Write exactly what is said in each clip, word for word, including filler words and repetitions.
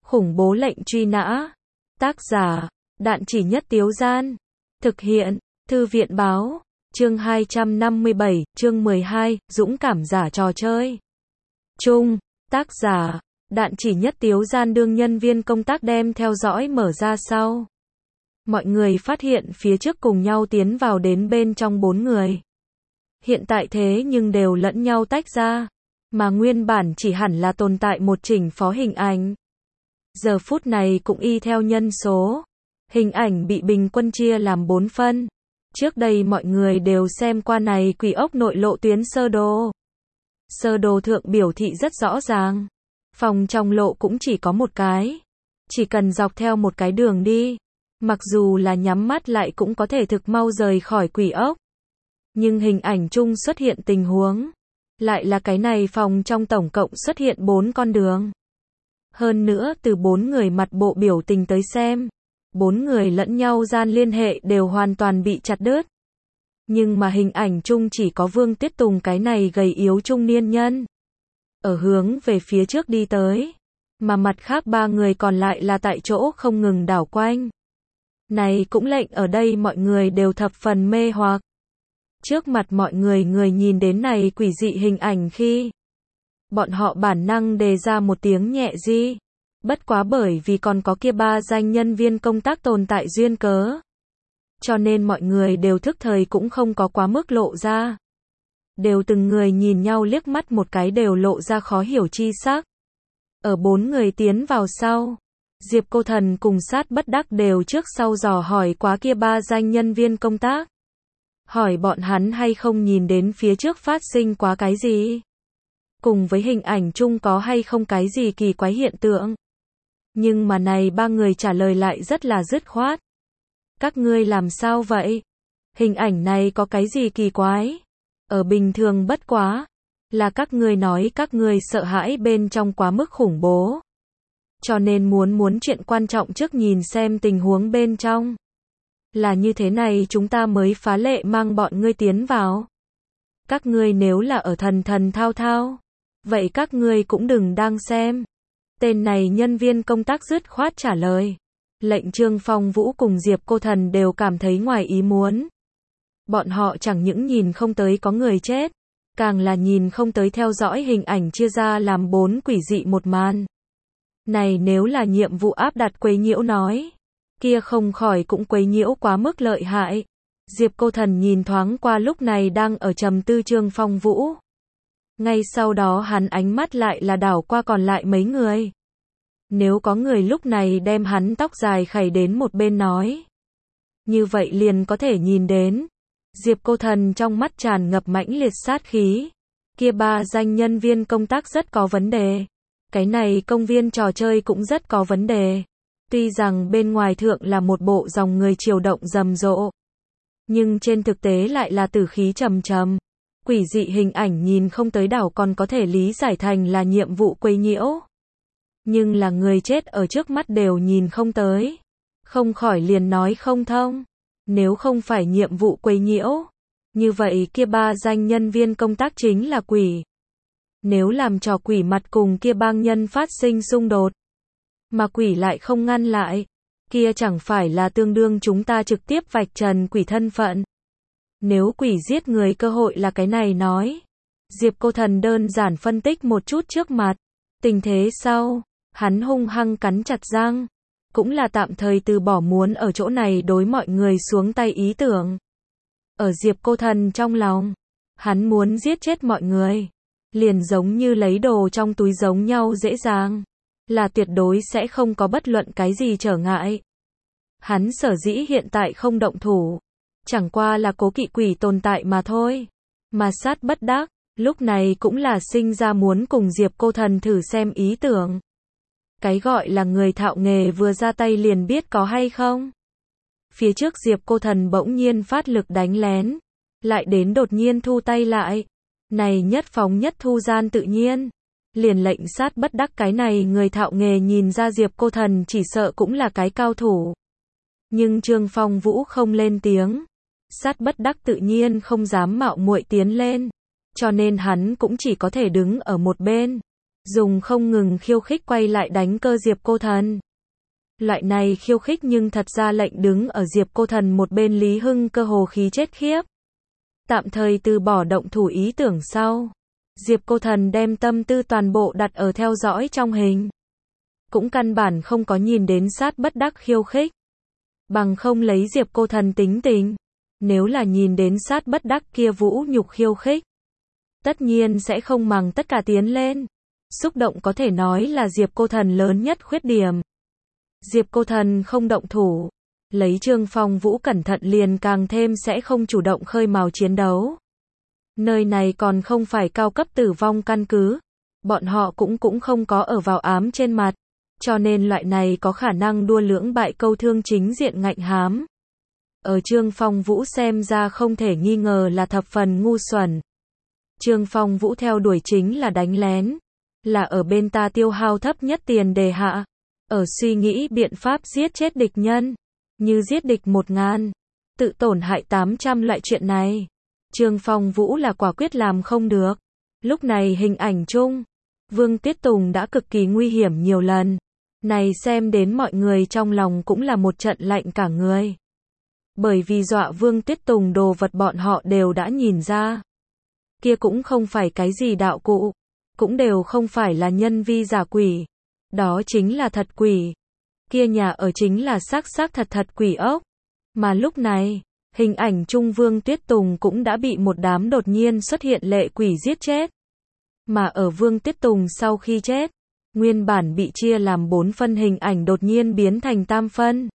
Khủng bố lệnh truy nã. Tác giả, Đạn Chỉ Nhất Tiếu Gian. Thực hiện, Thư viện báo. Chương hai trăm năm mươi bảy, chương mười hai, dũng cảm giả trò chơi. Chung, tác giả, Đạn Chỉ Nhất Tiếu Gian đương nhân viên công tác đem theo dõi mở ra sau. Mọi người phát hiện phía trước cùng nhau tiến vào đến bên trong bốn người. Hiện tại thế nhưng đều lẫn nhau tách ra, mà nguyên bản chỉ hẳn là tồn tại một chỉnh phó hình ảnh. Giờ phút này cũng y theo nhân số. Hình ảnh bị bình quân chia làm bốn phân. Trước đây mọi người đều xem qua này quỷ ốc nội lộ tuyến sơ đồ. Sơ đồ thượng biểu thị rất rõ ràng. Phòng trong lộ cũng chỉ có một cái. Chỉ cần dọc theo một cái đường đi. Mặc dù là nhắm mắt lại cũng có thể thực mau rời khỏi quỷ ốc. Nhưng hình ảnh chung xuất hiện tình huống. Lại là cái này phòng trong tổng cộng xuất hiện bốn con đường. Hơn nữa từ bốn người mặt bộ biểu tình tới xem. Bốn người lẫn nhau gian liên hệ đều hoàn toàn bị chặt đứt. Nhưng mà hình ảnh chung chỉ có Vương Tiết Tùng cái này gầy yếu trung niên nhân. Ở hướng về phía trước đi tới. Mà mặt khác ba người còn lại là tại chỗ không ngừng đảo quanh. Này cũng lệnh ở đây mọi người đều thập phần mê hoặc. Trước mặt mọi người người nhìn đến này quỷ dị hình ảnh khi. Bọn họ bản năng đề ra một tiếng nhẹ di. Bất quá bởi vì còn có kia ba danh nhân viên công tác tồn tại duyên cớ. Cho nên mọi người đều thức thời cũng không có quá mức lộ ra. Đều từng người nhìn nhau liếc mắt một cái đều lộ ra khó hiểu chi sắc. Ở bốn người tiến vào sau. Diệp Cô Thần cùng Sát Bất Đắc đều trước sau dò hỏi quá kia ba danh nhân viên công tác. Hỏi bọn hắn hay không nhìn đến phía trước phát sinh quá cái gì. Cùng với hình ảnh chung có hay không cái gì kỳ quái hiện tượng. Nhưng mà này ba người trả lời lại rất là dứt khoát. Các ngươi làm sao vậy? Hình ảnh này có cái gì kỳ quái? Ở bình thường bất quá. Là các ngươi nói các ngươi sợ hãi bên trong quá mức khủng bố. Cho nên muốn muốn chuyện quan trọng trước nhìn xem tình huống bên trong. Là như thế này chúng ta mới phá lệ mang bọn ngươi tiến vào. Các ngươi nếu là ở thần thần thao thao. Vậy các ngươi cũng đừng đang xem. Tên này nhân viên công tác dứt khoát trả lời. Lệnh Trương Phong Vũ cùng Diệp Cô Thần đều cảm thấy ngoài ý muốn. Bọn họ chẳng những nhìn không tới có người chết. Càng là nhìn không tới theo dõi hình ảnh chia ra làm bốn quỷ dị một màn. Này nếu là nhiệm vụ áp đặt quấy nhiễu nói. Kia không khỏi cũng quấy nhiễu quá mức lợi hại. Diệp Cô Thần nhìn thoáng qua lúc này đang ở trầm tư Trương Phong Vũ. Ngay sau đó hắn ánh mắt lại là đảo qua còn lại mấy người. Nếu có người lúc này đem hắn tóc dài khẩy đến một bên nói. Như vậy liền có thể nhìn đến. Diệp Cô Thần trong mắt tràn ngập mãnh liệt sát khí. Kia ba danh nhân viên công tác rất có vấn đề. Cái này công viên trò chơi cũng rất có vấn đề. Tuy rằng bên ngoài thượng là một bộ dòng người chiều động rầm rộ. Nhưng trên thực tế lại là tử khí trầm trầm. Quỷ dị hình ảnh nhìn không tới đảo còn có thể lý giải thành là nhiệm vụ quấy nhiễu. Nhưng là người chết ở trước mắt đều nhìn không tới. Không khỏi liền nói không thông. Nếu không phải nhiệm vụ quấy nhiễu. Như vậy kia ba danh nhân viên công tác chính là quỷ. Nếu làm trò quỷ mặt cùng kia bang nhân phát sinh xung đột. Mà quỷ lại không ngăn lại. Kia chẳng phải là tương đương chúng ta trực tiếp vạch trần quỷ thân phận. Nếu quỷ giết người cơ hội là cái này nói. Diệp Cô Thần đơn giản phân tích một chút trước mặt. Tình thế sau. Hắn hung hăng cắn chặt răng. Cũng là tạm thời từ bỏ muốn ở chỗ này đối mọi người xuống tay ý tưởng. Ở Diệp Cô Thần trong lòng. Hắn muốn giết chết mọi người. Liền giống như lấy đồ trong túi giống nhau dễ dàng. Là tuyệt đối sẽ không có bất luận cái gì trở ngại. Hắn sở dĩ hiện tại không động thủ. Chẳng qua là cố kỵ quỷ tồn tại mà thôi. Mà Sát Bất Đắc, lúc này cũng là sinh ra muốn cùng Diệp Cô Thần thử xem ý tưởng. Cái gọi là người thạo nghề vừa ra tay liền biết có hay không. Phía trước Diệp Cô Thần bỗng nhiên phát lực đánh lén. Lại đến đột nhiên thu tay lại. Này nhất phóng nhất thu gian tự nhiên. Liền lệnh Sát Bất Đắc cái này người thạo nghề nhìn ra Diệp Cô Thần chỉ sợ cũng là cái cao thủ. Nhưng Trương Phong Vũ không lên tiếng. Sát Bất Đắc tự nhiên không dám mạo muội tiến lên. Cho nên hắn cũng chỉ có thể đứng ở một bên. dùng không ngừng khiêu khích quay lại đánh cơ Diệp Cô Thần. Loại này khiêu khích nhưng thật ra lệnh đứng ở Diệp Cô Thần một bên Lý Hưng cơ hồ khí chết khiếp. Tạm thời từ bỏ động thủ ý tưởng sau. Diệp Cô Thần đem tâm tư toàn bộ đặt ở theo dõi trong hình. Cũng căn bản không có nhìn đến sát bất đắc khiêu khích. Bằng không lấy Diệp Cô Thần tính tình. Nếu là nhìn đến sát bất đắc kia vũ nhục khiêu khích. Tất nhiên sẽ không màng tất cả tiến lên. Xúc động có thể nói là Diệp Cô Thần lớn nhất khuyết điểm. Diệp Cô Thần không động thủ. Lấy Trương Phong Vũ cẩn thận liền càng thêm sẽ không chủ động khơi mào chiến đấu. Nơi này còn không phải cao cấp tử vong căn cứ. Bọn họ cũng cũng không có ở vào ám trên mặt. Cho nên loại này có khả năng đua lưỡng bại câu thương chính diện ngạnh hám. Ở Trương Phong Vũ xem ra không thể nghi ngờ là thập phần ngu xuẩn. Trương Phong Vũ theo đuổi chính là đánh lén. Là ở bên ta tiêu hao thấp nhất tiền đề hạ. Ở suy nghĩ biện pháp giết chết địch nhân. Như giết địch một ngàn. Tự tổn hại tám trăm loại chuyện này. Trương Phong Vũ là quả quyết làm không được. Lúc này hình ảnh chung. Vương Tiết Tùng đã cực kỳ nguy hiểm nhiều lần. Này xem đến mọi người trong lòng cũng là một trận lạnh cả người. Bởi vì dọa Vương Tiết Tùng đồ vật bọn họ đều đã nhìn ra. Kia cũng không phải cái gì đạo cụ. Cũng đều không phải là nhân vi giả quỷ. Đó chính là thật quỷ. Kia nhà ở chính là xác xác thật thật quỷ ốc. Mà lúc này, hình ảnh Trung Vương Tiết Tùng cũng đã bị một đám đột nhiên xuất hiện lệ quỷ giết chết. Mà ở Vương Tiết Tùng sau khi chết, nguyên bản bị chia làm bốn phân hình ảnh đột nhiên biến thành tam phân.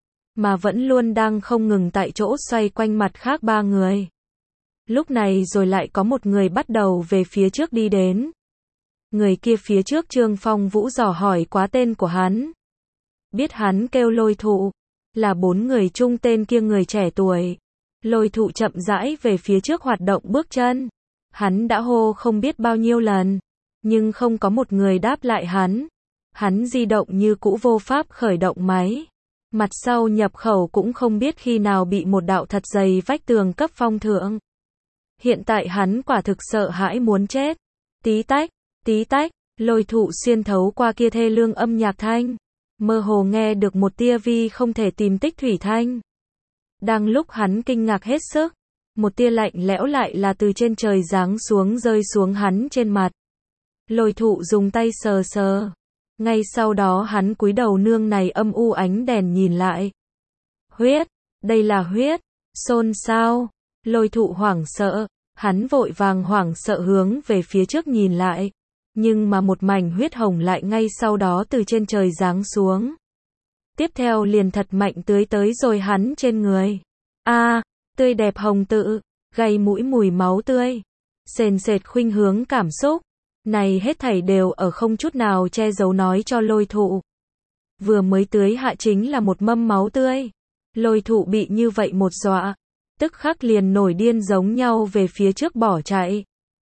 Mà vẫn luôn đang không ngừng tại chỗ xoay quanh mặt khác ba người. Lúc này rồi lại có một người bắt đầu về phía trước đi đến. Người kia phía trước Trương Phong Vũ dò hỏi quá tên của hắn. Biết hắn kêu Lôi Thụ. Là bốn người chung tên kia người trẻ tuổi. Lôi Thụ chậm rãi về phía trước hoạt động bước chân. Hắn đã hô không biết bao nhiêu lần. Nhưng không có một người đáp lại hắn. Hắn di động như cũ vô pháp khởi động máy. Mặt sau nhập khẩu cũng không biết khi nào bị một đạo thật dày vách tường cấp phong thượng. Hiện tại hắn quả thực sợ hãi muốn chết. Tí tách, tí tách, Lôi Thụ xuyên thấu qua kia thê lương âm nhạc thanh. Mơ hồ nghe được một tia vi không thể tìm tích thủy thanh. Đang lúc hắn kinh ngạc hết sức. Một tia lạnh lẽo lại là từ trên trời giáng xuống rơi xuống hắn trên mặt. Lôi Thụ dùng tay sờ sờ. Ngay sau đó hắn cúi đầu nương này âm u ánh đèn nhìn lại. Huyết, đây là huyết, xôn xao. Lôi Thụ hoảng sợ, hắn vội vàng hoảng sợ hướng về phía trước nhìn lại. Nhưng mà một mảnh huyết hồng lại ngay sau đó từ trên trời giáng xuống. Tiếp theo liền thật mạnh tưới tới rồi hắn trên người. A, à, tươi đẹp hồng tự, gây mũi mùi máu tươi. Sền sệt khuynh hướng cảm xúc. Này hết thảy đều ở không chút nào che giấu nói cho Lôi Thụ. Vừa mới tưới hạ chính là một mâm máu tươi. Lôi Thụ bị như vậy một dọa. Tức khắc liền nổi điên giống nhau về phía trước bỏ chạy.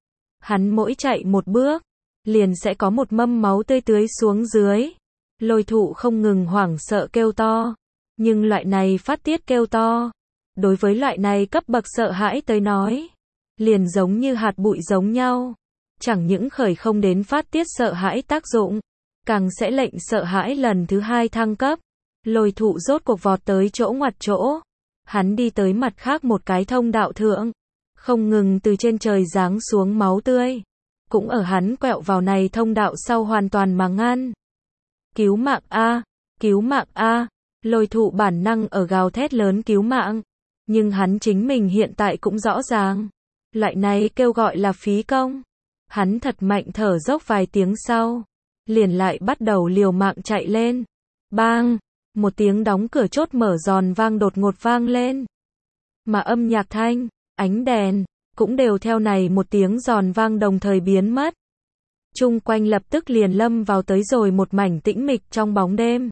Hắn mỗi chạy một bước. Liền sẽ có một mâm máu tươi tưới xuống dưới. Lôi Thụ không ngừng hoảng sợ kêu to. Nhưng loại này phát tiết kêu to. Đối với loại này cấp bậc sợ hãi tới nói. Liền giống như hạt bụi giống nhau. Chẳng những khởi không đến phát tiết sợ hãi tác dụng. Càng sẽ lệnh sợ hãi lần thứ hai thăng cấp. Lôi Thụ rốt cuộc vọt tới chỗ ngoặt chỗ. Hắn đi tới mặt khác một cái thông đạo thượng. Không ngừng từ trên trời giáng xuống máu tươi. Cũng ở hắn quẹo vào này thông đạo sau hoàn toàn mà ngăn. Cứu mạng A, cứu mạng A, Lôi Thụ bản năng ở gào thét lớn cứu mạng. Nhưng hắn chính mình hiện tại cũng rõ ràng. Loại này kêu gọi là phí công. Hắn thật mạnh thở dốc vài tiếng sau. Liền lại bắt đầu liều mạng chạy lên. Bang, một tiếng đóng cửa chốt mở giòn vang đột ngột vang lên. Mà âm nhạc thanh, ánh đèn, cũng đều theo này một tiếng giòn vang đồng thời biến mất. Chung quanh lập tức liền lâm vào tới rồi một mảnh tĩnh mịch trong bóng đêm.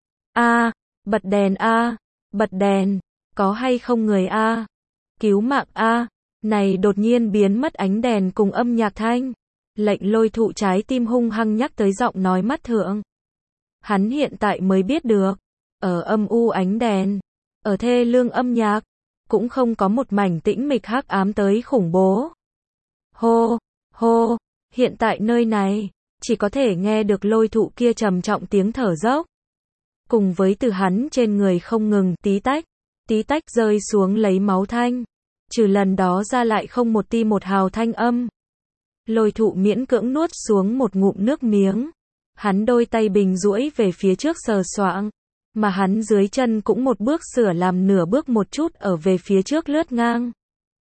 A, bật đèn A, bật đèn, có hay không người A, cứu mạng A, này đột nhiên biến mất ánh đèn cùng âm nhạc thanh. Lệnh Lôi Thụ trái tim hung hăng nhắc tới giọng nói mắt thượng. Hắn hiện tại mới biết được, ở âm u ánh đèn, ở thê lương âm nhạc, cũng không có một mảnh tĩnh mịch hắc ám tới khủng bố. Hô, hô, hiện tại nơi này, chỉ có thể nghe được lôi thụ kia trầm trọng tiếng thở dốc. Cùng với từ hắn trên người không ngừng tí tách, tí tách rơi xuống lấy máu thanh. Trừ lần đó ra lại không một ti một hào thanh âm. Lôi thụ miễn cưỡng nuốt xuống một ngụm nước miếng. Hắn đôi tay bình duỗi về phía trước sờ soạng. Mà hắn dưới chân cũng một bước sửa làm nửa bước một chút ở về phía trước lướt ngang.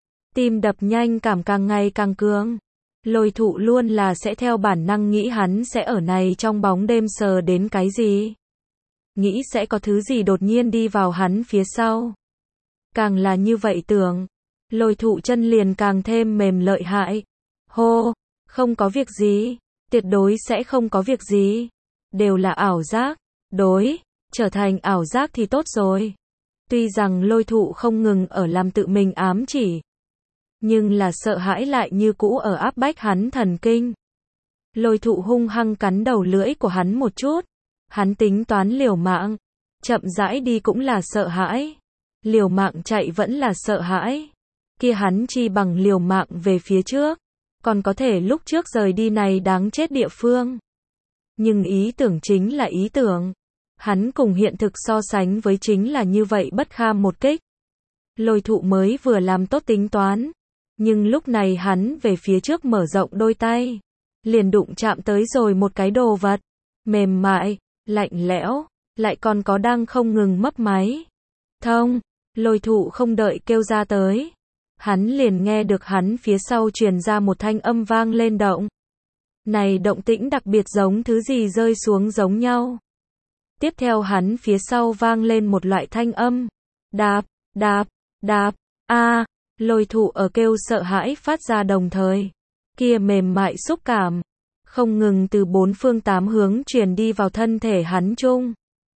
Tim đập nhanh cảm càng ngày càng cường. Lôi thụ luôn là sẽ theo bản năng nghĩ hắn sẽ ở này trong bóng đêm sờ đến cái gì. Nghĩ sẽ có thứ gì đột nhiên đi vào hắn phía sau. Càng là như vậy tưởng. Lôi thụ chân liền càng thêm mềm lợi hại. Hô, không có việc gì. Tuyệt đối sẽ không có việc gì. Đều là ảo giác. Đối, trở thành ảo giác thì tốt rồi. Tuy rằng lôi thụ không ngừng ở làm tự mình ám chỉ. Nhưng là sợ hãi lại như cũ ở áp bách hắn thần kinh. Lôi thụ hung hăng cắn đầu lưỡi của hắn một chút. Hắn tính toán liều mạng. Chậm rãi đi cũng là sợ hãi. Liều mạng chạy vẫn là sợ hãi. Kia hắn chi bằng liều mạng về phía trước. Còn có thể lúc trước rời đi này đáng chết địa phương. Nhưng ý tưởng chính là ý tưởng. Hắn cùng hiện thực so sánh với chính là như vậy bất kham một kích. Lôi thụ mới vừa làm tốt tính toán. Nhưng lúc này hắn về phía trước mở rộng đôi tay. Liền đụng chạm tới rồi một cái đồ vật. Mềm mại, lạnh lẽo, lại còn có đang không ngừng mấp máy. Thông, lôi thụ không đợi kêu ra tới. Hắn liền nghe được hắn phía sau truyền ra một thanh âm vang lên động. Này động tĩnh đặc biệt giống thứ gì rơi xuống giống nhau. Tiếp theo hắn phía sau vang lên một loại thanh âm. Đạp, đạp, đạp, a lôi thụ ở kêu sợ hãi phát ra đồng thời. Kia mềm mại xúc cảm. Không ngừng từ bốn phương tám hướng truyền đi vào thân thể hắn chung.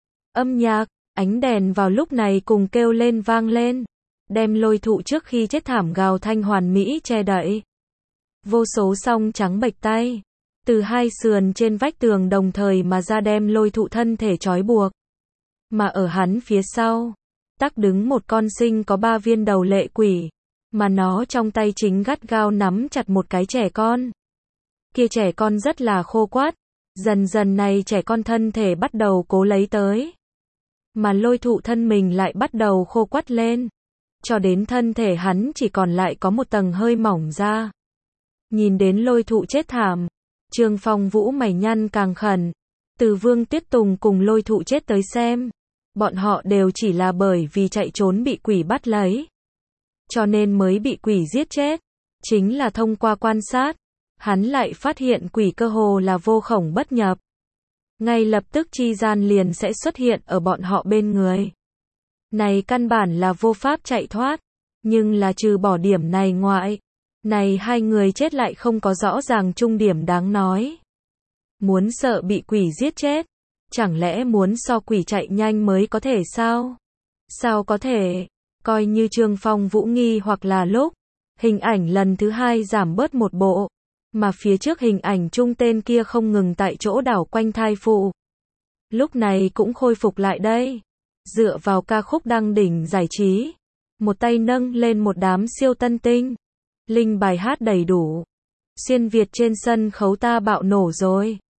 Âm nhạc, ánh đèn vào lúc này cùng kêu lên vang lên. Đem lôi thụ trước khi chết thảm gào thanh hoàn mỹ che đậy. Vô số song trắng bệch tay. Từ hai sườn trên vách tường đồng thời mà ra đem lôi thụ thân thể trói buộc. Mà ở hắn phía sau, tắc đứng một con sinh có ba viên đầu lệ quỷ. Mà nó trong tay chính gắt gao nắm chặt một cái trẻ con. Kia trẻ con rất là khô quát. Dần dần này trẻ con thân thể bắt đầu cố lấy tới. Mà lôi thụ thân mình lại bắt đầu khô quắt lên. Cho đến thân thể hắn chỉ còn lại có một tầng hơi mỏng ra. Nhìn đến lôi thụ chết thảm. Trương Phong Vũ mày nhăn càng khẩn. Từ Vương Tuyết Tùng cùng lôi thụ chết tới xem. Bọn họ đều chỉ là bởi vì chạy trốn bị quỷ bắt lấy. Cho nên mới bị quỷ giết chết. Chính là thông qua quan sát. Hắn lại phát hiện quỷ cơ hồ là vô khổng bất nhập. Ngay lập tức chi gian liền sẽ xuất hiện ở bọn họ bên người. Này căn bản là vô pháp chạy thoát. Nhưng là trừ bỏ điểm này ngoại. Này hai người chết lại không có rõ ràng trung điểm đáng nói. Muốn sợ bị quỷ giết chết. Chẳng lẽ muốn so quỷ chạy nhanh mới có thể sao? Sao có thể? Coi như Trương Phong Vũ nghi hoặc là lúc. Hình ảnh lần thứ hai giảm bớt một bộ. Mà phía trước hình ảnh trung tên kia không ngừng tại chỗ đảo quanh thai phụ. Lúc này cũng khôi phục lại đây. Dựa vào ca khúc đăng đỉnh giải trí. Một tay nâng lên một đám siêu tân tinh. Linh bài hát đầy đủ. Xuyên Việt trên sân khấu ta bạo nổ rồi.